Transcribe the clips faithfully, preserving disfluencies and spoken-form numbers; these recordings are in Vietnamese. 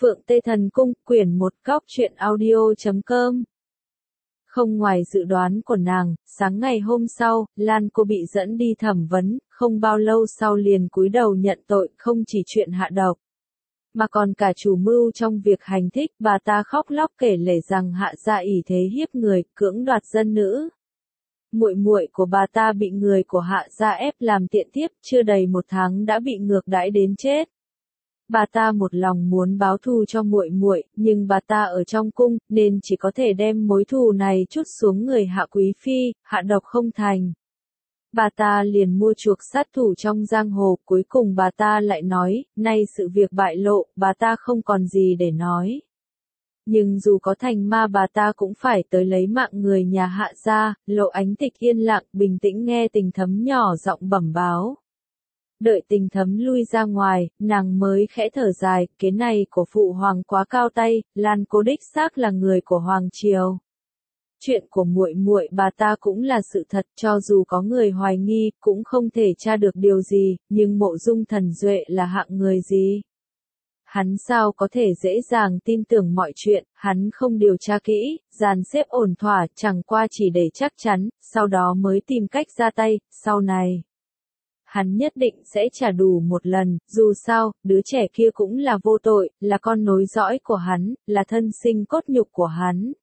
Phượng Tê Thần Cung, quyển một góc truyện audio chấm com. Không ngoài dự đoán của nàng, sáng ngày hôm sau, Lan cô bị dẫn đi thẩm vấn, không bao lâu sau liền cúi đầu nhận tội, không chỉ chuyện hạ độc, mà còn cả chủ mưu trong việc hành thích. Bà ta khóc lóc kể lể rằng Hạ gia ỷ thế hiếp người, cưỡng đoạt dân nữ. Muội muội của bà ta bị người của Hạ gia ép làm tiện thiếp, chưa đầy một tháng đã bị ngược đãi đến chết. Bà ta một lòng muốn báo thù cho muội muội, nhưng bà ta ở trong cung, nên chỉ có thể đem mối thù này trút xuống người Hạ quý phi, hạ độc không thành. Bà ta liền mua chuộc sát thủ trong giang hồ, cuối cùng bà ta lại nói, nay sự việc bại lộ, bà ta không còn gì để nói. Nhưng dù có thành ma bà ta cũng phải tới lấy mạng người nhà Hạ gia. Lộ Ánh Tịch yên lặng, bình tĩnh nghe Tình Thấm nhỏ giọng bẩm báo. Đợi Tình Thấm lui ra ngoài, nàng mới khẽ thở dài, kế này của phụ hoàng quá cao tay, Lan cô đích xác là người của hoàng triều. Chuyện của muội muội bà ta cũng là sự thật, cho dù có người hoài nghi, cũng không thể tra được điều gì, nhưng Mộ Dung Thần Duệ là hạng người gì? Hắn sao có thể dễ dàng tin tưởng mọi chuyện, hắn không điều tra kỹ, dàn xếp ổn thỏa, chẳng qua chỉ để chắc chắn, sau đó mới tìm cách ra tay, sau này. Hắn nhất định sẽ trả đủ một lần, dù sao, đứa trẻ kia cũng là vô tội, là con nối dõi của hắn, là thân sinh cốt nhục của hắn.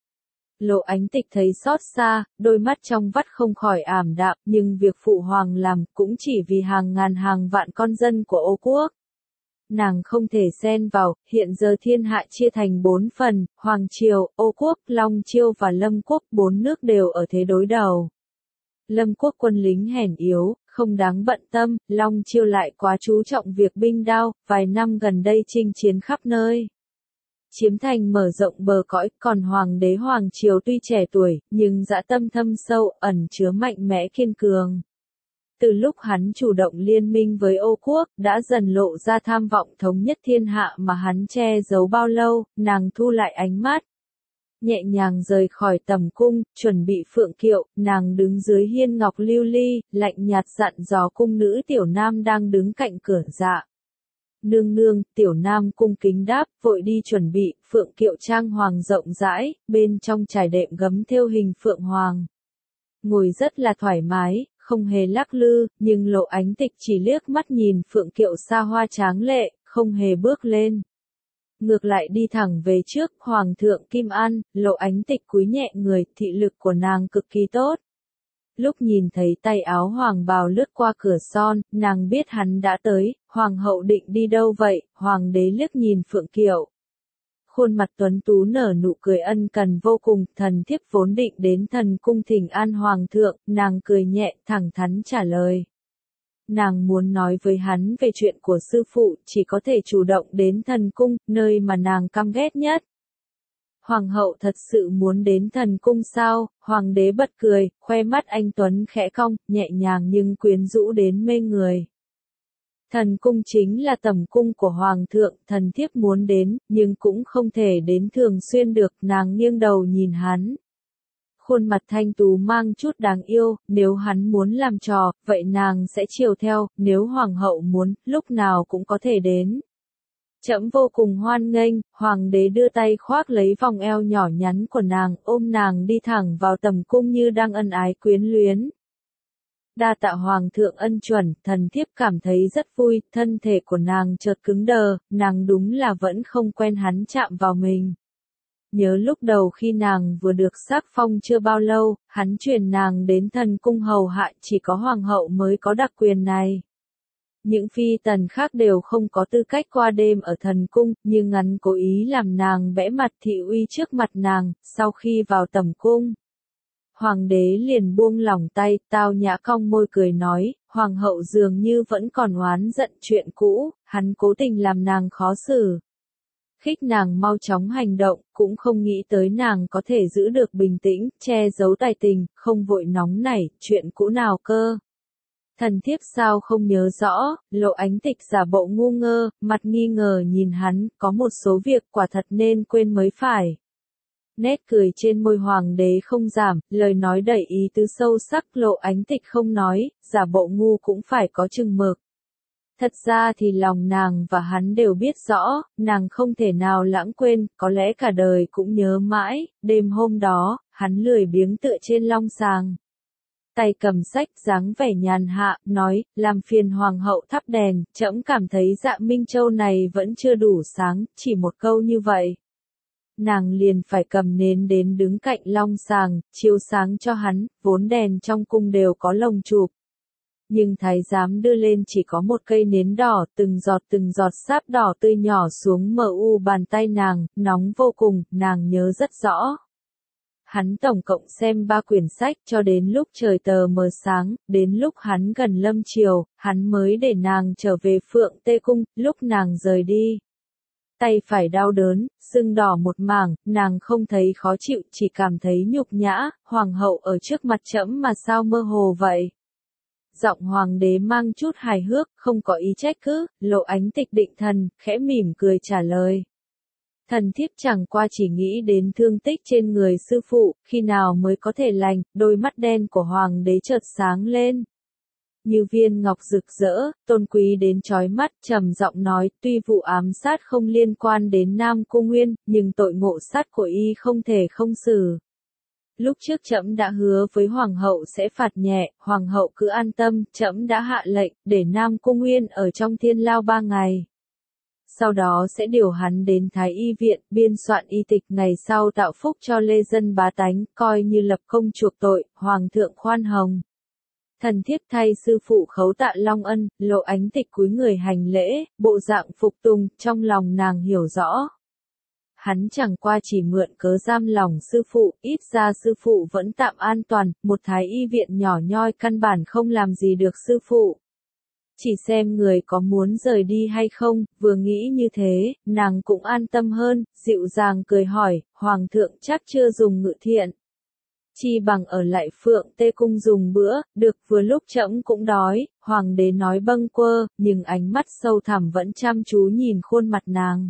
Lộ Ánh Tịch thấy xót xa, đôi mắt trong vắt không khỏi ảm đạm, nhưng việc phụ hoàng làm cũng chỉ vì hàng ngàn hàng vạn con dân của Ô Quốc. Nàng không thể xen vào, hiện giờ thiên hạ chia thành bốn phần, Hoàng Triều, Ô Quốc, Long Chiêu và Lâm Quốc, bốn nước đều ở thế đối đầu. Lâm Quốc quân lính hèn yếu, không đáng bận tâm, Long Chiêu lại quá chú trọng việc binh đao, vài năm gần đây chinh chiến khắp nơi. Chiếm thành mở rộng bờ cõi, còn Hoàng đế Hoàng Triều tuy trẻ tuổi, nhưng dã tâm thâm sâu, ẩn chứa mạnh mẽ kiên cường. Từ lúc hắn chủ động liên minh với Ô Quốc, đã dần lộ ra tham vọng thống nhất thiên hạ mà hắn che giấu bao lâu. Nàng thu lại ánh mắt, nhẹ nhàng rời khỏi tầm cung, chuẩn bị phượng kiệu, nàng đứng dưới hiên ngọc lưu ly, lạnh nhạt dặn dò cung nữ Tiểu Nam đang đứng cạnh cửa dạ. Nương nương, Tiểu Nam cung kính đáp, vội đi chuẩn bị. Phượng kiệu trang hoàng rộng rãi, bên trong trải đệm gấm thêu hình phượng hoàng. Ngồi rất là thoải mái, không hề lắc lư, nhưng Lộ Ánh Tịch chỉ liếc mắt nhìn phượng kiệu xa hoa tráng lệ, không hề bước lên. Ngược lại đi thẳng về trước, Hoàng thượng Kim An. Lộ Ánh Tịch cúi nhẹ người, thị lực của nàng cực kỳ tốt. Lúc nhìn thấy tay áo hoàng bào lướt qua cửa son, nàng biết hắn đã tới. Hoàng hậu định đi đâu vậy? Hoàng đế liếc nhìn phượng kiệu. Khuôn mặt tuấn tú nở nụ cười ân cần vô cùng, thần thiếp vốn định đến thần cung thỉnh an hoàng thượng, nàng cười nhẹ, thẳng thắn trả lời. Nàng muốn nói với hắn về chuyện của sư phụ, chỉ có thể chủ động đến thần cung, nơi mà nàng căm ghét nhất. Hoàng hậu thật sự muốn đến thần cung sao? Hoàng đế bật cười, khoe mắt anh tuấn khẽ cong, nhẹ nhàng nhưng quyến rũ đến mê người. Thần cung chính là tẩm cung của hoàng thượng, thần thiếp muốn đến, nhưng cũng không thể đến thường xuyên được. Nàng nghiêng đầu nhìn hắn. Khuôn mặt thanh tú mang chút đáng yêu, nếu hắn muốn làm trò, vậy nàng sẽ chiều theo, nếu hoàng hậu muốn, lúc nào cũng có thể đến. Trẫm vô cùng hoan nghênh. Hoàng đế đưa tay khoác lấy vòng eo nhỏ nhắn của nàng, ôm nàng đi thẳng vào tầm cung như đang ân ái quyến luyến. Đa tạ hoàng thượng ân chuẩn, thần thiếp cảm thấy rất vui. Thân thể của nàng chợt cứng đờ, nàng đúng là vẫn không quen hắn chạm vào mình. Nhớ lúc đầu khi nàng vừa được sắc phong chưa bao lâu, hắn truyền nàng đến thần cung hầu hạ, chỉ có hoàng hậu mới có đặc quyền này. Những phi tần khác đều không có tư cách qua đêm ở thần cung, nhưng hắn cố ý làm nàng bẽ mặt thị uy trước mặt nàng. Sau khi vào tầm cung, hoàng đế liền buông lỏng tay, tao nhã cong môi cười nói, hoàng hậu dường như vẫn còn oán giận chuyện cũ, hắn cố tình làm nàng khó xử. Khích nàng mau chóng hành động, cũng không nghĩ tới nàng có thể giữ được bình tĩnh, che giấu tài tình, không vội nóng nảy, chuyện cũ nào cơ. Thần thiếp sao không nhớ rõ? Lộ Ánh Tịch giả bộ ngu ngơ, mặt nghi ngờ nhìn hắn, có một số việc quả thật nên quên mới phải. Nét cười trên môi hoàng đế không giảm, lời nói đầy ý tứ sâu sắc. Lộ Ánh Tịch không nói, giả bộ ngu cũng phải có chừng mực. Thật ra thì lòng nàng và hắn đều biết rõ, nàng không thể nào lãng quên, có lẽ cả đời cũng nhớ mãi, đêm hôm đó, hắn lười biếng tựa trên long sàng. Tay cầm sách dáng vẻ nhàn hạ, nói, làm phiền hoàng hậu thắp đèn, trẫm cảm thấy dạ Minh Châu này vẫn chưa đủ sáng, chỉ một câu như vậy. Nàng liền phải cầm nến đến đứng cạnh long sàng, chiếu sáng cho hắn, vốn đèn trong cung đều có lồng chụp. Nhưng thái giám đưa lên chỉ có một cây nến đỏ, từng giọt từng giọt sáp đỏ tươi nhỏ xuống mờ u bàn tay nàng, nóng vô cùng, nàng nhớ rất rõ. Hắn tổng cộng xem ba quyển sách cho đến lúc trời tờ mờ sáng, đến lúc hắn gần lâm chiều, hắn mới để nàng trở về Phượng Tê Cung, lúc nàng rời đi. Tay phải đau đớn, sưng đỏ một mảng, nàng không thấy khó chịu, chỉ cảm thấy nhục nhã, hoàng hậu ở trước mặt trẫm mà sao mơ hồ vậy. Giọng hoàng đế mang chút hài hước, không có ý trách cứ, Lộ Ánh Tịch định thần, khẽ mỉm cười trả lời. Thần thiếp chẳng qua chỉ nghĩ đến thương tích trên người sư phụ, khi nào mới có thể lành, đôi mắt đen của hoàng đế chợt sáng lên. Như viên ngọc rực rỡ, tôn quý đến chói mắt, trầm giọng nói, tuy vụ ám sát không liên quan đến Nam Cung Nguyên, nhưng tội ngộ sát của y không thể không xử. Lúc trước trẫm đã hứa với hoàng hậu sẽ phạt nhẹ, hoàng hậu cứ an tâm, trẫm đã hạ lệnh, để Nam Cung Nguyên ở trong thiên lao ba ngày. Sau đó sẽ điều hắn đến Thái Y viện, biên soạn y tịch ngày sau tạo phúc cho lê dân bá tánh, coi như lập công chuộc tội, hoàng thượng khoan hồng. Thần thiếp thay sư phụ khấu tạ long ân, Lộ Ánh Tịch cúi người hành lễ, bộ dạng phục tùng, trong lòng nàng hiểu rõ. Hắn chẳng qua chỉ mượn cớ giam lòng sư phụ, ít ra sư phụ vẫn tạm an toàn, một thái y viện nhỏ nhoi căn bản không làm gì được sư phụ. Chỉ xem người có muốn rời đi hay không, vừa nghĩ như thế, nàng cũng an tâm hơn, dịu dàng cười hỏi, hoàng thượng chắc chưa dùng ngự thiện. Chi bằng ở lại Phượng Tê Cung dùng bữa, được vừa lúc trẫm cũng đói, hoàng đế nói bâng quơ, nhưng ánh mắt sâu thẳm vẫn chăm chú nhìn khuôn mặt nàng.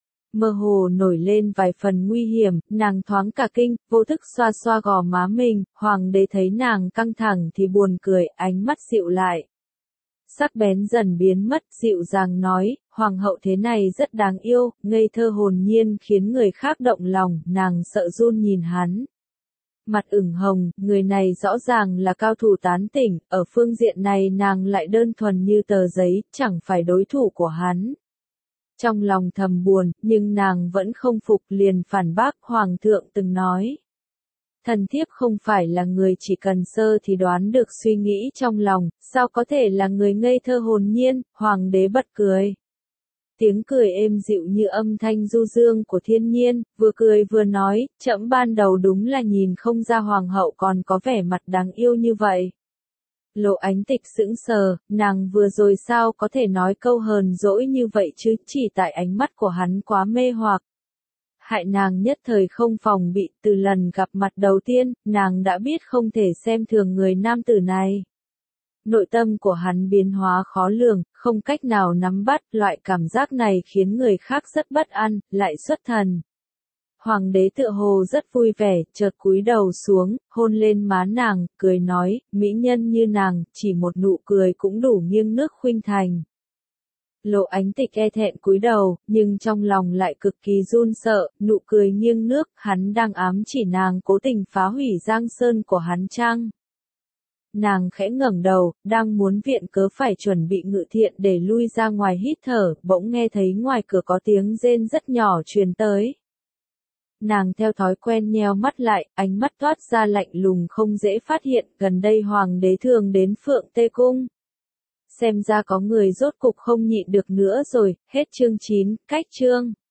Mơ hồ nổi lên vài phần nguy hiểm, nàng thoáng cả kinh, vô thức xoa xoa gò má mình, hoàng đế thấy nàng căng thẳng thì buồn cười, ánh mắt dịu lại. Sắc bén dần biến mất, dịu dàng nói, hoàng hậu thế này rất đáng yêu, ngây thơ hồn nhiên khiến người khác động lòng, nàng sợ run nhìn hắn. Mặt ửng hồng, người này rõ ràng là cao thủ tán tỉnh, ở phương diện này nàng lại đơn thuần như tờ giấy, chẳng phải đối thủ của hắn. Trong lòng thầm buồn, nhưng nàng vẫn không phục liền phản bác, hoàng thượng từng nói. Thần thiếp không phải là người chỉ cần sơ thì đoán được suy nghĩ trong lòng, sao có thể là người ngây thơ hồn nhiên, hoàng đế bật cười. Tiếng cười êm dịu như âm thanh du dương của thiên nhiên, vừa cười vừa nói, trẫm ban đầu đúng là nhìn không ra hoàng hậu còn có vẻ mặt đáng yêu như vậy. Lộ Ánh Tịch sững sờ, nàng vừa rồi sao có thể nói câu hờn dỗi như vậy chứ, chỉ tại ánh mắt của hắn quá mê hoặc. Hại nàng nhất thời không phòng bị, từ lần gặp mặt đầu tiên, nàng đã biết không thể xem thường người nam tử này. Nội tâm của hắn biến hóa khó lường, không cách nào nắm bắt, loại cảm giác này khiến người khác rất bất an, lại xuất thần. Hoàng đế tựa hồ rất vui vẻ, chợt cúi đầu xuống, hôn lên má nàng, cười nói, mỹ nhân như nàng, chỉ một nụ cười cũng đủ nghiêng nước khuynh thành. Lộ Ánh Tịch e thẹn cúi đầu, nhưng trong lòng lại cực kỳ run sợ, nụ cười nghiêng nước, hắn đang ám chỉ nàng cố tình phá hủy giang sơn của hắn chăng? Nàng khẽ ngẩng đầu, đang muốn viện cớ phải chuẩn bị ngự thiện để lui ra ngoài hít thở, bỗng nghe thấy ngoài cửa có tiếng rên rất nhỏ truyền tới. Nàng theo thói quen nheo mắt lại, ánh mắt toát ra lạnh lùng không dễ phát hiện, gần đây hoàng đế thường đến Phượng Tê Cung. Xem ra có người rốt cục không nhịn được nữa rồi, hết chương chín, cách chương.